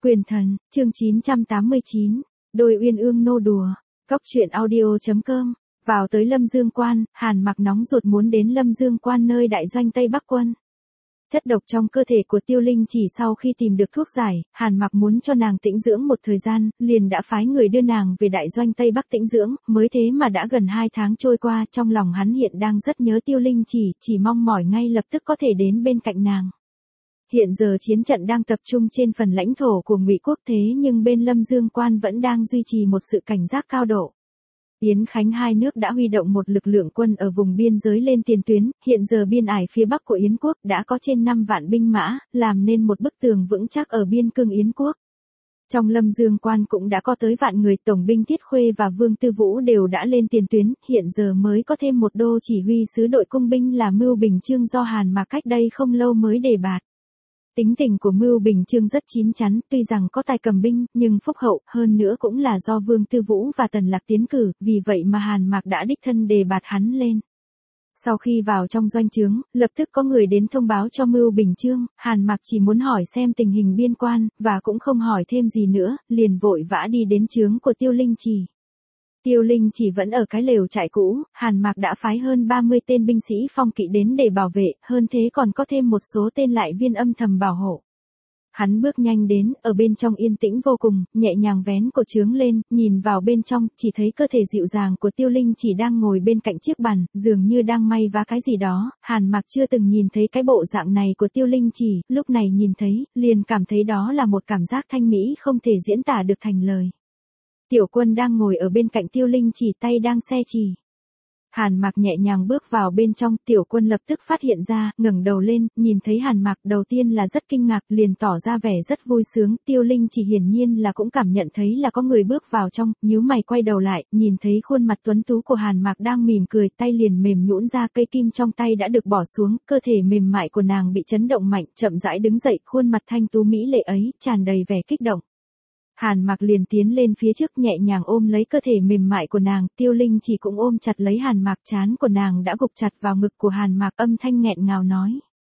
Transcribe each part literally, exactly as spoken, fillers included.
Quyền thần, chương chín trăm tám mươi chín, đôi uyên ương nô đùa, cóc truyện audio.com, vào tới Lâm Dương Quan, Hàn Mặc nóng ruột muốn đến Lâm Dương Quan nơi đại doanh Tây Bắc quân. Chất độc trong cơ thể của Tiêu Linh chỉ sau khi tìm được thuốc giải, Hàn Mặc muốn cho nàng tĩnh dưỡng một thời gian, liền đã phái người đưa nàng về đại doanh Tây Bắc tĩnh dưỡng, mới thế mà đã gần hai tháng trôi qua, trong lòng hắn hiện đang rất nhớ Tiêu Linh chỉ, chỉ mong mỏi ngay lập tức có thể đến bên cạnh nàng. Hiện giờ chiến trận đang tập trung trên phần lãnh thổ của Ngụy quốc thế nhưng bên Lâm Dương Quan vẫn đang duy trì một sự cảnh giác cao độ. Yến Khánh hai nước đã huy động một lực lượng quân ở vùng biên giới lên tiền tuyến, hiện giờ biên ải phía bắc của Yến quốc đã có trên năm vạn binh mã, làm nên một bức tường vững chắc ở biên cương Yến quốc. Trong Lâm Dương Quan cũng đã có tới vạn người, tổng binh Tiết Khuê và Vương Tư Vũ đều đã lên tiền tuyến, hiện giờ mới có thêm một đô chỉ huy sứ đội cung binh là Mưu Bình Chương do Hàn Mặc cách đây không lâu mới đề bạt. Tính tình của Mưu Bình Chương rất chín chắn, tuy rằng có tài cầm binh, nhưng phúc hậu, hơn nữa cũng là do Vương Tư Vũ và Tần Lạc tiến cử, vì vậy mà Hàn Mặc đã đích thân đề bạt hắn lên. Sau khi vào trong doanh trướng, lập tức có người đến thông báo cho Mưu Bình Chương, Hàn Mặc chỉ muốn hỏi xem tình hình biên quan, và cũng không hỏi thêm gì nữa, liền vội vã đi đến trướng của Tiêu Linh chỉ. Tiêu Linh chỉ vẫn ở cái lều trại cũ, Hàn Mặc đã phái hơn ba mươi tên binh sĩ phong kỵ đến để bảo vệ, hơn thế còn có thêm một số tên lại viên âm thầm bảo hộ. Hắn bước nhanh đến, ở bên trong yên tĩnh vô cùng, nhẹ nhàng vén cổ trướng lên, nhìn vào bên trong, chỉ thấy cơ thể dịu dàng của Tiêu Linh chỉ đang ngồi bên cạnh chiếc bàn, dường như đang may vá cái gì đó. Hàn Mặc chưa từng nhìn thấy cái bộ dạng này của Tiêu Linh chỉ, lúc này nhìn thấy, liền cảm thấy đó là một cảm giác thanh mỹ không thể diễn tả được thành lời. Tiểu Quân đang ngồi ở bên cạnh Tiêu Linh chỉ, tay đang xe chỉ. Hàn Mặc nhẹ nhàng bước vào bên trong, Tiểu Quân lập tức phát hiện ra, ngẩng đầu lên, nhìn thấy Hàn Mặc đầu tiên là rất kinh ngạc, liền tỏ ra vẻ rất vui sướng. Tiêu Linh chỉ hiển nhiên là cũng cảm nhận thấy là có người bước vào trong, nhíu mày quay đầu lại, nhìn thấy khuôn mặt tuấn tú của Hàn Mặc đang mỉm cười, tay liền mềm nhũn ra, cây kim trong tay đã được bỏ xuống, cơ thể mềm mại của nàng bị chấn động mạnh, chậm rãi đứng dậy, khuôn mặt thanh tú mỹ lệ ấy tràn đầy vẻ kích động. Hàn Mặc liền tiến lên phía trước nhẹ nhàng ôm lấy cơ thể mềm mại của nàng, Tiêu Linh chỉ cũng ôm chặt lấy Hàn Mặc, trán của nàng đã gục chặt vào ngực của Hàn Mặc, âm thanh nghẹn ngào nói.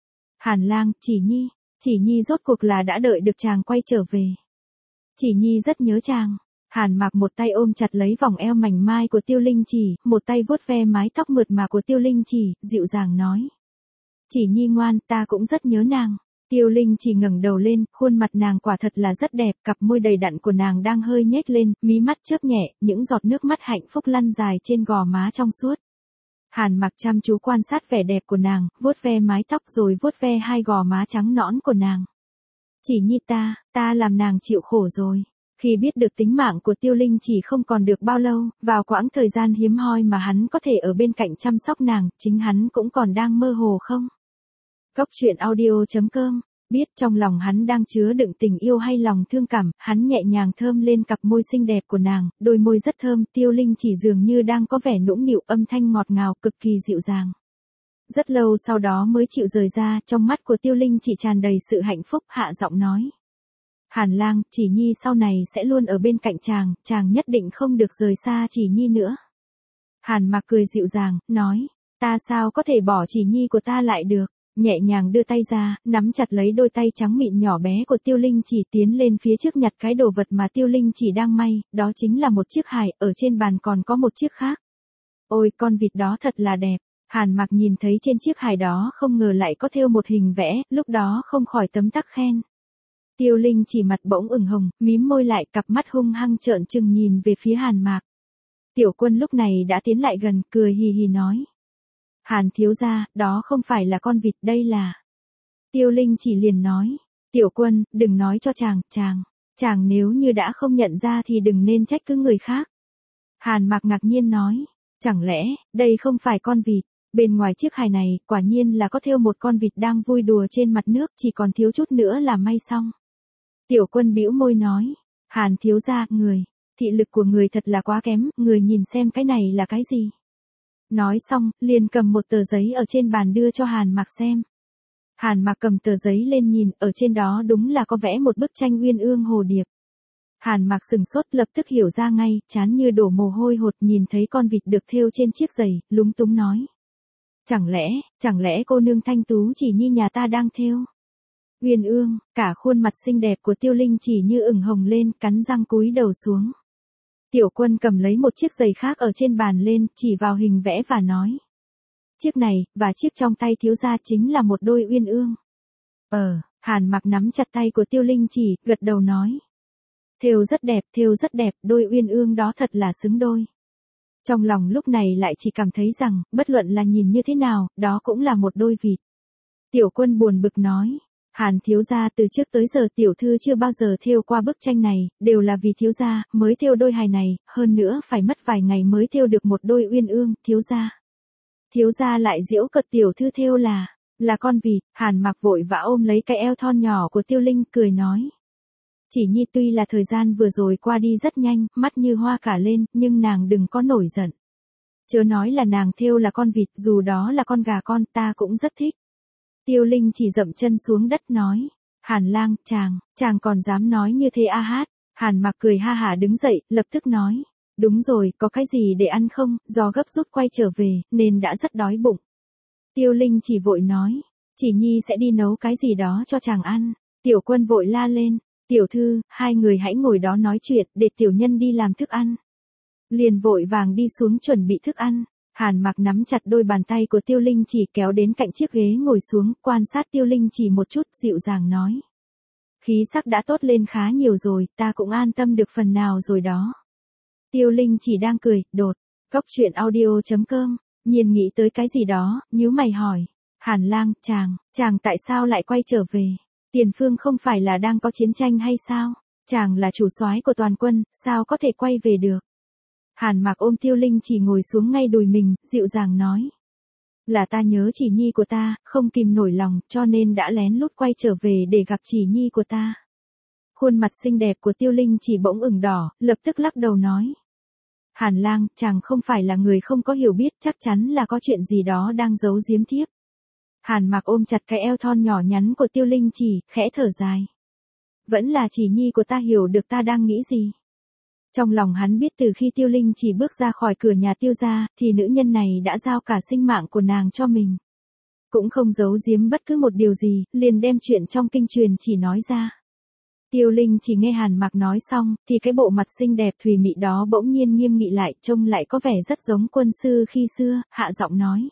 Hàn lang, Chỉ Nhi, Chỉ Nhi rốt cuộc là đã đợi được chàng quay trở về. Chỉ Nhi rất nhớ chàng. Hàn Mặc một tay ôm chặt lấy vòng eo mảnh mai của Tiêu Linh chỉ, một tay vuốt ve mái tóc mượt mà của Tiêu Linh chỉ, dịu dàng nói. Chỉ Nhi ngoan, ta cũng rất nhớ nàng. Tiêu Linh chỉ ngẩng đầu lên, khuôn mặt nàng quả thật là rất đẹp, cặp môi đầy đặn của nàng đang hơi nhếch lên, mí mắt chớp nhẹ, những giọt nước mắt hạnh phúc lăn dài trên gò má trong suốt. Hàn Mặc chăm chú quan sát vẻ đẹp của nàng, vuốt ve mái tóc rồi vuốt ve hai gò má trắng nõn của nàng. Chỉ Nhi ta, ta làm nàng chịu khổ rồi. Khi biết được tính mạng của Tiêu Linh chỉ không còn được bao lâu, vào quãng thời gian hiếm hoi mà hắn có thể ở bên cạnh chăm sóc nàng, chính hắn cũng còn đang mơ hồ không? Cóc truyện audio.com, biết trong lòng hắn đang chứa đựng tình yêu hay lòng thương cảm, hắn nhẹ nhàng thơm lên cặp môi xinh đẹp của nàng, đôi môi rất thơm, Tiêu Linh chỉ dường như đang có vẻ nũng nịu, âm thanh ngọt ngào, cực kỳ dịu dàng. Rất lâu sau đó mới chịu rời ra, trong mắt của Tiêu Linh chỉ tràn đầy sự hạnh phúc, hạ giọng nói. Hàn lang, Chỉ Nhi sau này sẽ luôn ở bên cạnh chàng, chàng nhất định không được rời xa Chỉ Nhi nữa. Hàn Mặc cười dịu dàng, nói, ta sao có thể bỏ Chỉ Nhi của ta lại được. Nhẹ nhàng đưa tay ra, nắm chặt lấy đôi tay trắng mịn nhỏ bé của Tiêu Linh chỉ, tiến lên phía trước nhặt cái đồ vật mà Tiêu Linh chỉ đang may, đó chính là một chiếc hài, ở trên bàn còn có một chiếc khác. Ôi, con vịt đó thật là đẹp. Hàn Mặc nhìn thấy trên chiếc hài đó không ngờ lại có thêu một hình vẽ, lúc đó không khỏi tấm tắc khen. Tiêu Linh chỉ mặt bỗng ửng hồng, mím môi lại, cặp mắt hung hăng trợn trừng nhìn về phía Hàn Mặc. Tiểu Quân lúc này đã tiến lại gần, cười hì hì nói. Hàn thiếu gia, đó không phải là con vịt, đây là. Tiêu Linh chỉ liền nói. Tiểu Quân, đừng nói cho chàng, chàng. Chàng nếu như đã không nhận ra thì đừng nên trách cứ người khác. Hàn Mặc ngạc nhiên nói. Chẳng lẽ, đây không phải con vịt. Bên ngoài chiếc hài này, quả nhiên là có thêu một con vịt đang vui đùa trên mặt nước, chỉ còn thiếu chút nữa là may xong. Tiểu Quân bĩu môi nói. Hàn thiếu gia, người. Thị lực của người thật là quá kém, người nhìn xem cái này là cái gì. Nói xong, liền cầm một tờ giấy ở trên bàn đưa cho Hàn Mặc xem. Hàn Mặc cầm tờ giấy lên nhìn, ở trên đó đúng là có vẽ một bức tranh uyên ương hồ điệp. Hàn Mặc sừng sốt, lập tức hiểu ra ngay, trán như đổ mồ hôi hột, nhìn thấy con vịt được thêu trên chiếc giày, lúng túng nói. Chẳng lẽ, chẳng lẽ cô nương thanh tú Chỉ Nhi nhà ta đang thêu? Uyên ương, cả khuôn mặt xinh đẹp của Tiêu Linh chỉ như ửng hồng lên, cắn răng cúi đầu xuống. Tiểu Quân cầm lấy một chiếc giày khác ở trên bàn lên, chỉ vào hình vẽ và nói. Chiếc này, và chiếc trong tay thiếu gia chính là một đôi uyên ương. Ờ, Hàn Mặc nắm chặt tay của Tiêu Linh chỉ, gật đầu nói. Thêu rất đẹp, thêu rất đẹp, đôi uyên ương đó thật là xứng đôi. Trong lòng lúc này lại chỉ cảm thấy rằng, bất luận là nhìn như thế nào, đó cũng là một đôi vịt. Tiểu Quân buồn bực nói. Hàn thiếu gia, từ trước tới giờ tiểu thư chưa bao giờ thêu qua bức tranh này, đều là vì thiếu gia mới thêu đôi hài này, hơn nữa phải mất vài ngày mới thêu được một đôi uyên ương, thiếu gia. Thiếu gia lại giễu cợt tiểu thư thêu là, là con vịt. Hàn Mặc vội vã ôm lấy cái eo thon nhỏ của Tiêu Linh, cười nói. Chỉ nhi tuy là thời gian vừa rồi qua đi rất nhanh, mắt như hoa cả lên, nhưng nàng đừng có nổi giận. Chớ nói là nàng thêu là con vịt, dù đó là con gà con, ta cũng rất thích. Tiêu Linh chỉ dậm chân xuống đất nói. Hàn lang, chàng, chàng còn dám nói như thế a hát. Hàn Mặc cười ha hả đứng dậy, lập tức nói. Đúng rồi, có cái gì để ăn không, do gấp rút quay trở về, nên đã rất đói bụng. Tiêu Linh chỉ vội nói. Chỉ nhi sẽ đi nấu cái gì đó cho chàng ăn. Tiểu Quân vội la lên. Tiểu thư, hai người hãy ngồi đó nói chuyện, để tiểu nhân đi làm thức ăn. Liền vội vàng đi xuống chuẩn bị thức ăn. Hàn Mặc nắm chặt đôi bàn tay của Tiêu Linh chỉ kéo đến cạnh chiếc ghế ngồi xuống, quan sát Tiêu Linh chỉ một chút, dịu dàng nói. Khí sắc đã tốt lên khá nhiều rồi, ta cũng an tâm được phần nào rồi đó. Tiêu Linh chỉ đang cười, đột. Góc truyện audio chấm com, nhiên nghĩ tới cái gì đó, nhíu mày hỏi. Hàn lang, chàng, chàng tại sao lại quay trở về? Tiền phương không phải là đang có chiến tranh hay sao? Chàng là chủ soái của toàn quân, sao có thể quay về được? Hàn Mặc ôm Tiêu Linh chỉ ngồi xuống ngay đùi mình, dịu dàng nói. Là ta nhớ chỉ nhi của ta, không kìm nổi lòng, cho nên đã lén lút quay trở về để gặp chỉ nhi của ta. Khuôn mặt xinh đẹp của Tiêu Linh chỉ bỗng ửng đỏ, lập tức lắc đầu nói. Hàn lang, chàng không phải là người không có hiểu biết, chắc chắn là có chuyện gì đó đang giấu giếm thiếp. Hàn Mặc ôm chặt cái eo thon nhỏ nhắn của Tiêu Linh chỉ, khẽ thở dài. Vẫn là chỉ nhi của ta hiểu được ta đang nghĩ gì. Trong lòng hắn biết từ khi Tiêu Linh chỉ bước ra khỏi cửa nhà Tiêu gia, thì nữ nhân này đã giao cả sinh mạng của nàng cho mình. Cũng không giấu giếm bất cứ một điều gì, liền đem chuyện trong kinh truyền chỉ nói ra. Tiêu Linh chỉ nghe Hàn Mặc nói xong, thì cái bộ mặt xinh đẹp thùy mị đó bỗng nhiên nghiêm nghị lại, trông lại có vẻ rất giống quân sư khi xưa, hạ giọng nói.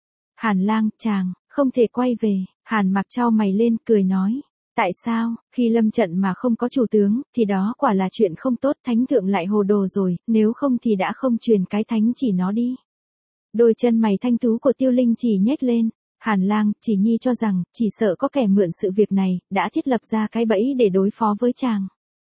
Hàn lang, chàng, không thể quay về. Hàn Mặc chau mày lên, cười nói. Tại sao, khi lâm trận mà không có chủ tướng, thì đó quả là chuyện không tốt, thánh thượng lại hồ đồ rồi, nếu không thì đã không truyền cái thánh chỉ nó đi. Đôi chân mày thanh tú của Tiêu Linh chỉ nhếch lên. Hàn lang, chỉ nhi cho rằng, chỉ sợ có kẻ mượn sự việc này, đã thiết lập ra cái bẫy để đối phó với chàng.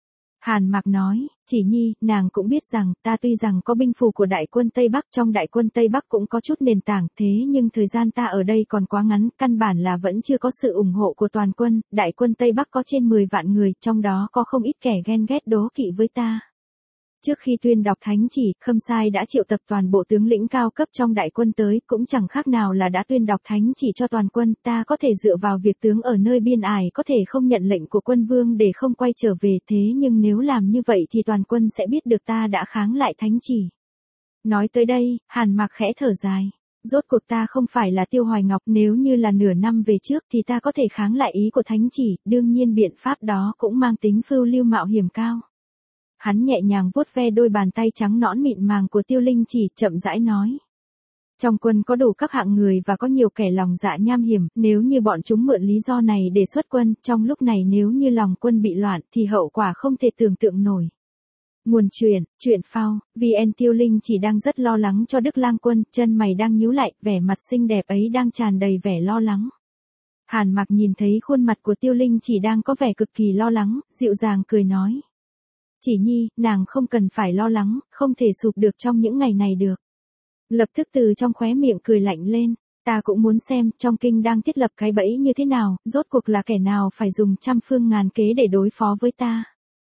Hàn Mặc nói, chỉ nhi, nàng cũng biết rằng, ta tuy rằng có binh phù của đại quân Tây Bắc, trong đại quân Tây Bắc cũng có chút nền tảng, thế nhưng thời gian ta ở đây còn quá ngắn, căn bản là vẫn chưa có sự ủng hộ của toàn quân, đại quân Tây Bắc có trên mười vạn người, trong đó có không ít kẻ ghen ghét đố kỵ với ta. Trước khi tuyên đọc thánh chỉ, Khâm Sai đã triệu tập toàn bộ tướng lĩnh cao cấp trong đại quân tới, cũng chẳng khác nào là đã tuyên đọc thánh chỉ cho toàn quân, ta có thể dựa vào việc tướng ở nơi biên ải có thể không nhận lệnh của quân vương để không quay trở về, thế nhưng nếu làm như vậy thì toàn quân sẽ biết được ta đã kháng lại thánh chỉ. Nói tới đây, Hàn Mặc khẽ thở dài. Rốt cuộc ta không phải là Tiêu Hoài Ngọc, nếu như là nửa năm về trước thì ta có thể kháng lại ý của thánh chỉ, đương nhiên biện pháp đó cũng mang tính phiêu lưu mạo hiểm cao. Hắn nhẹ nhàng vuốt ve đôi bàn tay trắng nõn mịn màng của Tiêu Linh chỉ, chậm rãi nói. Trong quân có đủ các hạng người và có nhiều kẻ lòng dạ nham hiểm, nếu như bọn chúng mượn lý do này để xuất quân, trong lúc này nếu như lòng quân bị loạn thì hậu quả không thể tưởng tượng nổi. Nguồn truyện, truyện phao, vê en Tiêu Linh chỉ đang rất lo lắng cho Đức Lang Quân, chân mày đang nhíu lại, vẻ mặt xinh đẹp ấy đang tràn đầy vẻ lo lắng. Hàn Mặc nhìn thấy khuôn mặt của Tiêu Linh chỉ đang có vẻ cực kỳ lo lắng, dịu dàng cười nói. Chỉ nhi, nàng không cần phải lo lắng, không thể sụp được trong những ngày này được. Lập tức từ trong khóe miệng cười lạnh lên, ta cũng muốn xem trong kinh đang thiết lập cái bẫy như thế nào, rốt cuộc là kẻ nào phải dùng trăm phương ngàn kế để đối phó với ta.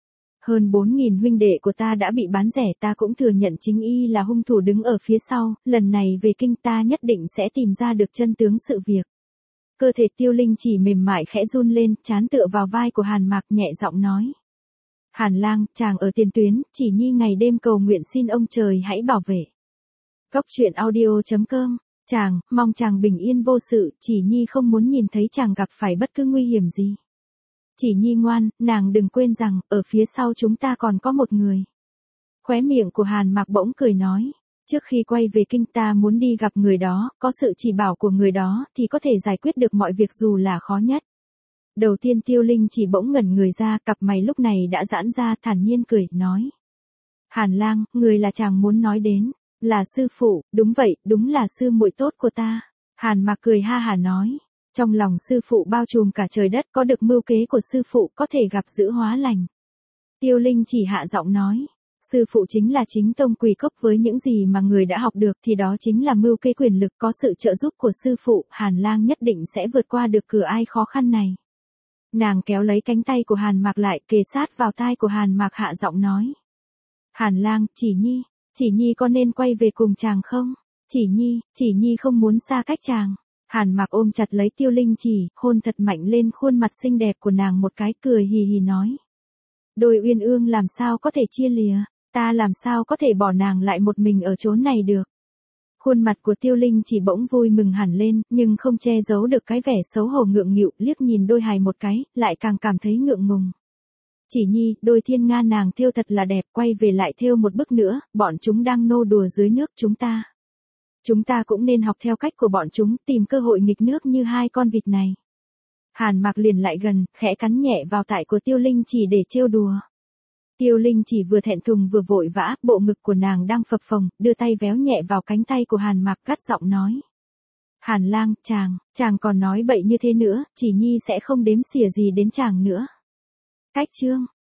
Hơn bốn nghìn huynh đệ của ta đã bị bán rẻ, ta cũng thừa nhận chính y là hung thủ đứng ở phía sau, lần này về kinh ta nhất định sẽ tìm ra được chân tướng sự việc. Cơ thể Tiêu Linh chỉ mềm mại khẽ run lên, trán tựa vào vai của Hàn Mặc nhẹ giọng nói. Hàn lang, chàng ở tiền tuyến, chỉ nhi ngày đêm cầu nguyện xin ông trời hãy bảo vệ. Góc truyện audio chấm com, chàng, mong chàng bình yên vô sự, chỉ nhi không muốn nhìn thấy chàng gặp phải bất cứ nguy hiểm gì. Chỉ Nhi ngoan, nàng đừng quên rằng, ở phía sau chúng ta còn có một người. Khóe miệng của Hàn Mặc bỗng cười nói. Trước khi quay về kinh ta muốn đi gặp người đó, có sự chỉ bảo của người đó thì có thể giải quyết được mọi việc dù là khó nhất. Đầu tiên Tiêu Linh chỉ bỗng ngẩn người ra, cặp mày lúc này đã giãn ra, thản nhiên cười, nói. Hàn lang, người là chàng muốn nói đến, là sư phụ, đúng vậy, đúng là sư muội tốt của ta. Hàn Mặc cười ha hà nói. Trong lòng sư phụ bao trùm cả trời đất, có được mưu kế của sư phụ có thể gặp giữ hóa lành. Tiêu Linh chỉ hạ giọng nói. Sư phụ chính là chính tông quỷ cốc, với những gì mà người đã học được thì đó chính là mưu kế quyền lực, có sự trợ giúp của sư phụ, Hàn lang nhất định sẽ vượt qua được cửa ai khó khăn này. Nàng kéo lấy cánh tay của Hàn Mặc lại, kề sát vào tai của Hàn Mặc hạ giọng nói. Hàn lang, Chỉ Nhi, Chỉ Nhi có nên quay về cùng chàng không? Chỉ Nhi, Chỉ Nhi không muốn xa cách chàng. Hàn Mặc ôm chặt lấy Tiêu Linh chỉ, hôn thật mạnh lên khuôn mặt xinh đẹp của nàng một cái, cười hì hì nói. Đôi uyên ương làm sao có thể chia lìa, ta làm sao có thể bỏ nàng lại một mình ở chốn này được. Khuôn mặt của Tiêu Linh chỉ bỗng vui mừng hẳn lên, nhưng không che giấu được cái vẻ xấu hổ ngượng nghịu, liếc nhìn đôi hài một cái, lại càng cảm thấy ngượng ngùng. Chỉ Nhi, đôi thiên nga nàng thêu thật là đẹp, quay về lại thêu một bức nữa, bọn chúng đang nô đùa dưới nước chúng ta. Chúng ta cũng nên học theo cách của bọn chúng, tìm cơ hội nghịch nước như hai con vịt này. Hàn Mặc liền lại gần, khẽ cắn nhẹ vào tai của Tiêu Linh chỉ để trêu đùa. Tiêu Linh chỉ vừa thẹn thùng vừa vội vã, bộ ngực của nàng đang phập phồng, đưa tay véo nhẹ vào cánh tay của Hàn Mặc, gắt giọng nói. Hàn lang, chàng, chàng còn nói bậy như thế nữa, Chỉ Nhi sẽ không đếm xỉa gì đến chàng nữa. Cách chương.